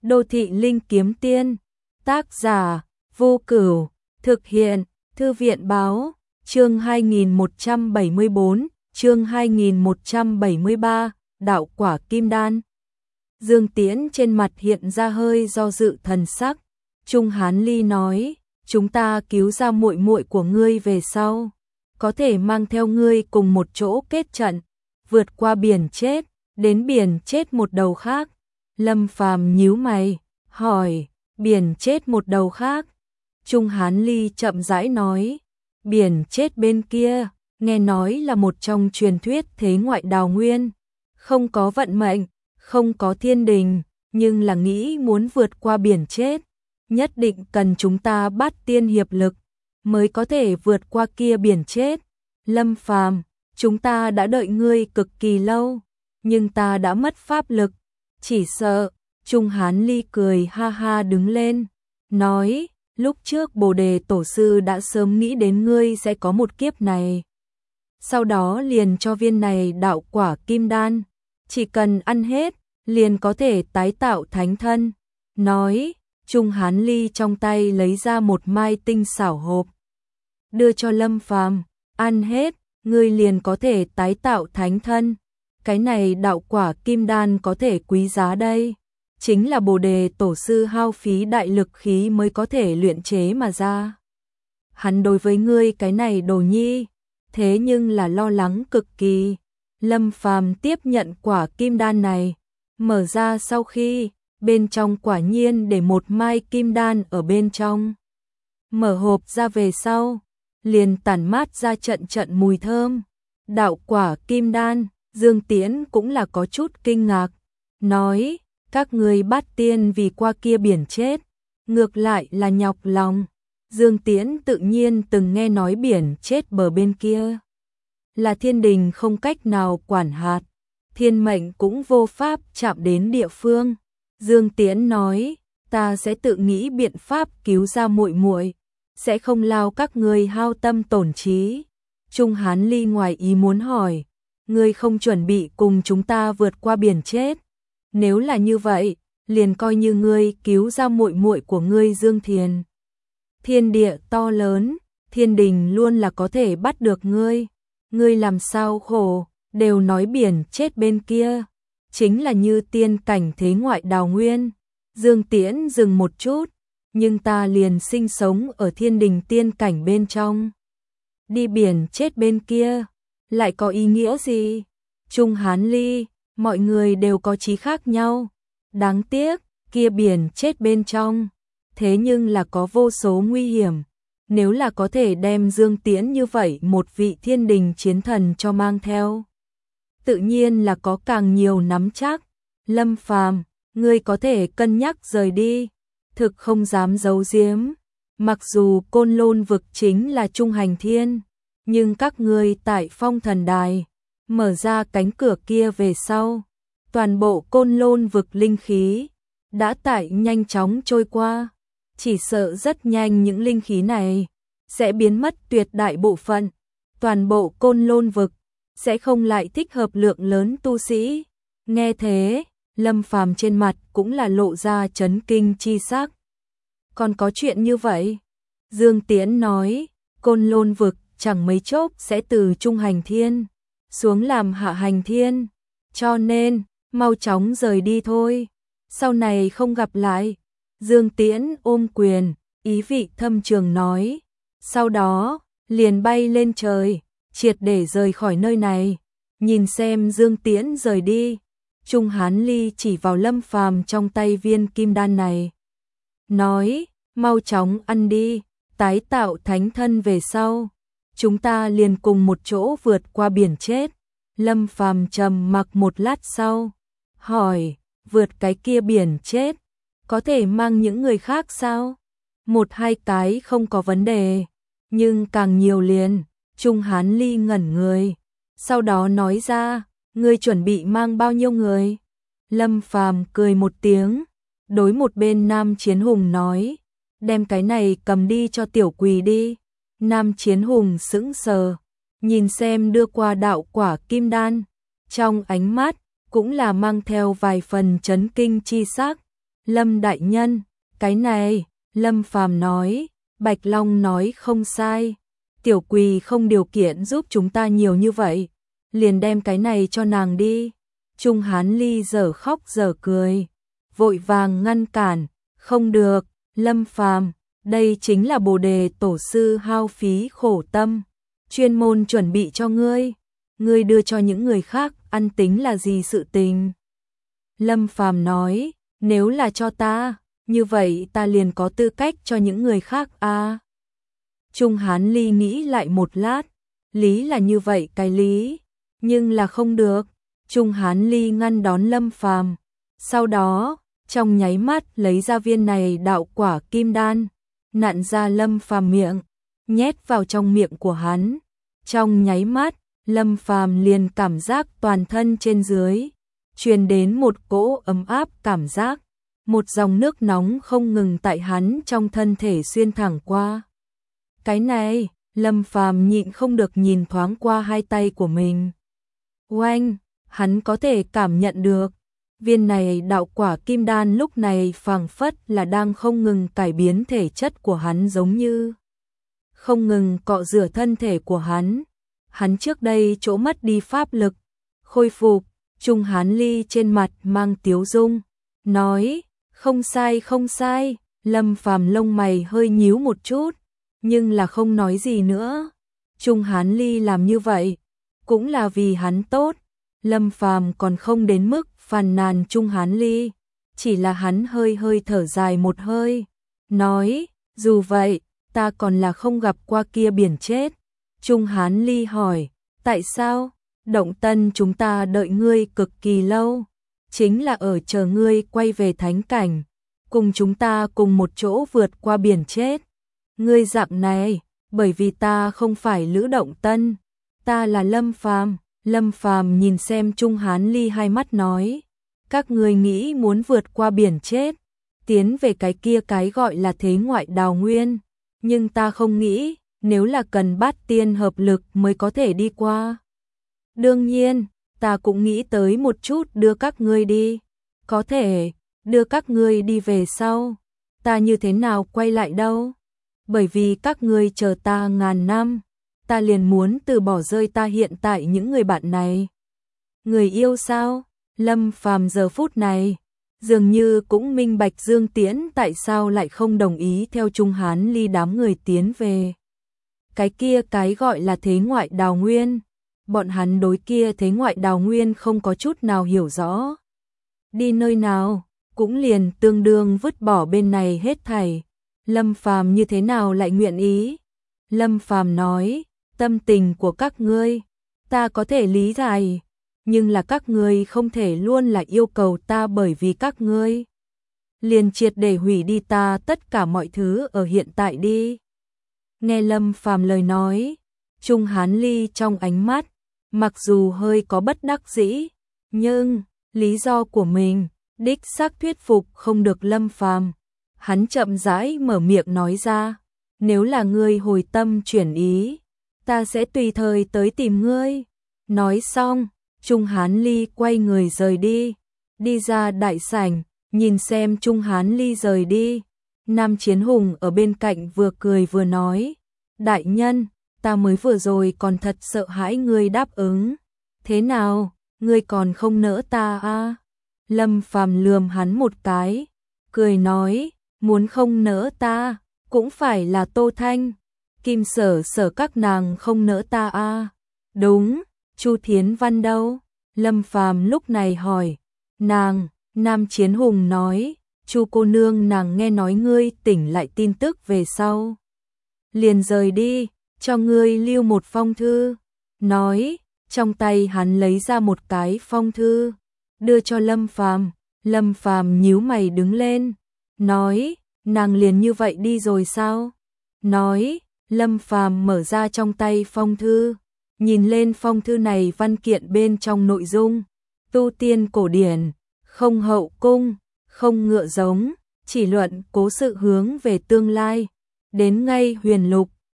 Đô thị linh kiếm tiên, tác giả Vô Cửu, thực hiện Thư viện báo, chương 2174, chương 2173, đạo quả kim đan. Dương Tiễn trên mặt hiện ra hơi do dự thần sắc. Trung Hán Ly nói, chúng ta cứu ra muội muội của ngươi về sau, có thể mang theo ngươi cùng một chỗ kết trận, vượt qua biển chết, đến biển chết một đầu khác. Lâm Phàm nhíu mày, hỏi, biển chết một đầu khác? Trung Hán Ly chậm rãi nói, biển chết bên kia, nghe nói là một trong truyền thuyết thế ngoại đào nguyên, không có vận mệnh, không có thiên đình, nhưng là nghĩ muốn vượt qua biển chết, nhất định cần chúng ta Bát Tiên hiệp lực, mới có thể vượt qua kia biển chết. Lâm Phàm, chúng ta đã đợi ngươi cực kỳ lâu, nhưng ta đã mất pháp lực, chỉ sợ. Trung Hán Ly cười ha ha đứng lên, nói, lúc trước Bồ Đề Tổ sư đã sớm nghĩ đến ngươi sẽ có một kiếp này. Sau đó liền cho viên này đạo quả kim đan, chỉ cần ăn hết, liền có thể tái tạo thánh thân. Nói, Trung Hán Ly trong tay lấy ra một mai tinh xảo hộp, đưa cho Lâm Phàm, ăn hết, ngươi liền có thể tái tạo thánh thân. Cái này đạo quả kim đan có thể quý giá đây, chính là Bồ Đề Tổ sư hao phí đại lực khí mới có thể luyện chế mà ra. Hắn đối với ngươi cái này đồ nhi, thế nhưng là lo lắng cực kỳ. Lâm Phàm tiếp nhận quả kim đan này, mở ra sau khi, bên trong quả nhiên để một mai kim đan ở bên trong. Mở hộp ra về sau, liền tản mát ra trận trận mùi thơm. Đạo quả kim đan, Dương Tiễn cũng là có chút kinh ngạc, nói, các ngươi Bát Tiên vì qua kia biển chết, ngược lại là nhọc lòng. Dương Tiễn tự nhiên từng nghe nói biển chết bờ bên kia là thiên đình không cách nào quản hạt, thiên mệnh cũng vô pháp chạm đến địa phương. Dương Tiễn nói, ta sẽ tự nghĩ biện pháp cứu ra muội muội, sẽ không lao các ngươi hao tâm tổn trí. Trung Hán Ly ngoài ý muốn hỏi, ngươi không chuẩn bị cùng chúng ta vượt qua biển chết? Nếu là như vậy, liền coi như ngươi cứu ra muội muội của ngươi Dương Thiền. Thiên địa to lớn, thiên đình luôn là có thể bắt được ngươi. Ngươi làm sao khổ, đều nói biển chết bên kia, chính là như tiên cảnh thế ngoại đào nguyên. Dương Tiễn dừng một chút, nhưng ta liền sinh sống ở thiên đình tiên cảnh bên trong. Đi biển chết bên kia, lại có ý nghĩa gì? Trung Hán Ly, mọi người đều có chí khác nhau. Đáng tiếc, kia biển chết bên trong, thế nhưng là có vô số nguy hiểm. Nếu là có thể đem Dương Tiễn như vậy một vị thiên đình chiến thần cho mang theo, tự nhiên là có càng nhiều nắm chắc. Lâm Phàm, ngươi có thể cân nhắc rời đi, thực không dám giấu giếm. Mặc dù Côn Lôn vực chính là trung hành thiên, nhưng các ngươi tại Phong Thần Đài mở ra cánh cửa kia về sau, toàn bộ Côn Lôn vực linh khí đã tại nhanh chóng trôi qua, chỉ sợ rất nhanh những linh khí này sẽ biến mất tuyệt đại bộ phận, toàn bộ Côn Lôn vực sẽ không lại thích hợp lượng lớn tu sĩ. Nghe thế, Lâm Phàm trên mặt cũng là lộ ra chấn kinh chi sắc. Còn có chuyện như vậy? Dương Tiễn nói, Côn Lôn vực chẳng mấy chốc sẽ từ trung hành thiên xuống làm hạ hành thiên, cho nên mau chóng rời đi thôi, sau này không gặp lại. Dương Tiễn ôm quyền, ý vị thâm trường nói, sau đó liền bay lên trời, triệt để rời khỏi nơi này. Nhìn xem Dương Tiễn rời đi, Trung Hán Ly chỉ vào Lâm Phàm trong tay viên kim đan này, nói, mau chóng ăn đi, tái tạo thánh thân về sau, chúng ta liền cùng một chỗ vượt qua biển chết. Lâm Phàm trầm mặc một lát sau, hỏi, vượt cái kia biển chết, có thể mang những người khác sao? Một hai cái không có vấn đề, nhưng càng nhiều liền. Trung Hán Ly ngẩn người, sau đó nói ra, ngươi chuẩn bị mang bao nhiêu người? Lâm Phàm cười một tiếng, đối một bên Nam Chiến Hùng nói, đem cái này cầm đi cho Tiểu Quỳ đi. Nam Chiến Hùng sững sờ, nhìn xem đưa qua đạo quả kim đan, trong ánh mắt cũng là mang theo vài phần chấn kinh chi sắc. Lâm đại nhân, cái này, Lâm Phàm nói, Bạch Long nói không sai. Tiểu Quỳ không điều kiện giúp chúng ta nhiều như vậy, liền đem cái này cho nàng đi. Trung Hán Ly dở khóc dở cười, vội vàng ngăn cản, không được, Lâm Phàm, đây chính là Bồ Đề tổ sư hao phí khổ tâm, chuyên môn chuẩn bị cho ngươi đưa cho những người khác ăn tính là gì sự tình. Lâm Phàm nói, nếu là cho ta, như vậy ta liền có tư cách cho những người khác à. Trung Hán Ly nghĩ lại một lát, lý là như vậy cái lý, nhưng là không được. Trung Hán Ly ngăn đón Lâm Phàm, sau đó, trong nháy mắt lấy ra viên này đạo quả kim đan, nặn ra Lâm Phàm miệng, nhét vào trong miệng của hắn. Trong nháy mắt, Lâm Phàm liền cảm giác toàn thân trên dưới truyền đến một cỗ ấm áp cảm giác, một dòng nước nóng không ngừng tại hắn trong thân thể xuyên thẳng qua. Cái này, Lâm Phàm nhịn không được nhìn thoáng qua hai tay của mình. Oanh, hắn có thể cảm nhận được, viên này đạo quả kim đan lúc này phảng phất là đang không ngừng cải biến thể chất của hắn, giống như không ngừng cọ rửa thân thể của hắn. Hắn trước đây chỗ mất đi pháp lực, khôi phục. Trung Hán Ly trên mặt mang tiếu dung, nói, không sai không sai. Lâm Phàm lông mày hơi nhíu một chút, nhưng là không nói gì nữa. Trung Hán Ly làm như vậy, cũng là vì hắn tốt. Lâm Phàm còn không đến mức phàn nàn Trung Hán Ly, chỉ là hắn hơi hơi thở dài một hơi, nói, dù vậy, ta còn là không gặp qua kia biển chết. Trung Hán Ly hỏi, tại sao? Động Tân chúng ta đợi ngươi cực kỳ lâu, chính là ở chờ ngươi quay về thánh cảnh, cùng chúng ta cùng một chỗ vượt qua biển chết. Ngươi dạng này, bởi vì ta không phải Lữ Động Tân, ta là Lâm Phàm. Lâm Phàm nhìn xem Trung Hán Ly hai mắt nói, các ngươi nghĩ muốn vượt qua biển chết, tiến về cái kia cái gọi là thế ngoại đào nguyên, nhưng ta không nghĩ, nếu là cần bát tiên hợp lực mới có thể đi qua. Đương nhiên, ta cũng nghĩ tới một chút đưa các ngươi đi, có thể, đưa các ngươi đi về sau, ta như thế nào quay lại đâu, bởi vì các ngươi chờ ta ngàn năm, ta liền muốn từ bỏ rơi ta hiện tại những người bạn này. Người yêu sao? Lâm Phàm giờ phút này, dường như cũng minh bạch Dương Tiễn tại sao lại không đồng ý theo Trung Hán Ly đám người tiến về. Cái kia cái gọi là thế ngoại đào nguyên, bọn hắn đối kia thế ngoại đào nguyên không có chút nào hiểu rõ. Đi nơi nào, cũng liền tương đương vứt bỏ bên này hết thảy. Lâm Phàm như thế nào lại nguyện ý? Lâm Phàm nói, tâm tình của các ngươi, ta có thể lý giải, nhưng là các ngươi không thể luôn là yêu cầu ta bởi vì các ngươi liền triệt để hủy đi ta tất cả mọi thứ ở hiện tại đi. Nghe Lâm Phàm lời nói, Trung Hán Ly trong ánh mắt, mặc dù hơi có bất đắc dĩ, nhưng lý do của mình đích xác thuyết phục không được Lâm Phàm. Hắn chậm rãi mở miệng nói ra, nếu là ngươi hồi tâm chuyển ý, ta sẽ tùy thời tới tìm ngươi. Nói xong, Trung Hán Ly quay người rời đi, đi ra đại sảnh, nhìn xem Trung Hán Ly rời đi. Nam Chiến Hùng ở bên cạnh vừa cười vừa nói, đại nhân, ta mới vừa rồi còn thật sợ hãi ngươi đáp ứng. Thế nào, ngươi còn không nỡ ta à? Lâm Phàm lườm hắn một cái, cười nói, muốn không nỡ ta, cũng phải là Tô Thanh, Kim Sở Sở các nàng không nỡ ta à? Đúng, Chu Thiến Văn đâu? Lâm Phàm lúc này hỏi, nàng, Nam Chiến Hùng nói, Chu cô nương nàng nghe nói ngươi tỉnh lại tin tức về sau, liền rời đi, cho ngươi lưu một phong thư. Nói, trong tay hắn lấy ra một cái phong thư, đưa cho Lâm Phàm. Lâm Phàm nhíu mày đứng lên, nói, nàng liền như vậy đi rồi sao? Nói, Lâm Phàm mở ra trong tay phong thư, nhìn lên phong thư này văn kiện bên trong nội dung, tu tiên cổ điển, không hậu cung, không ngựa giống, chỉ luận cố sự hướng về tương lai, đến ngay huyền lục,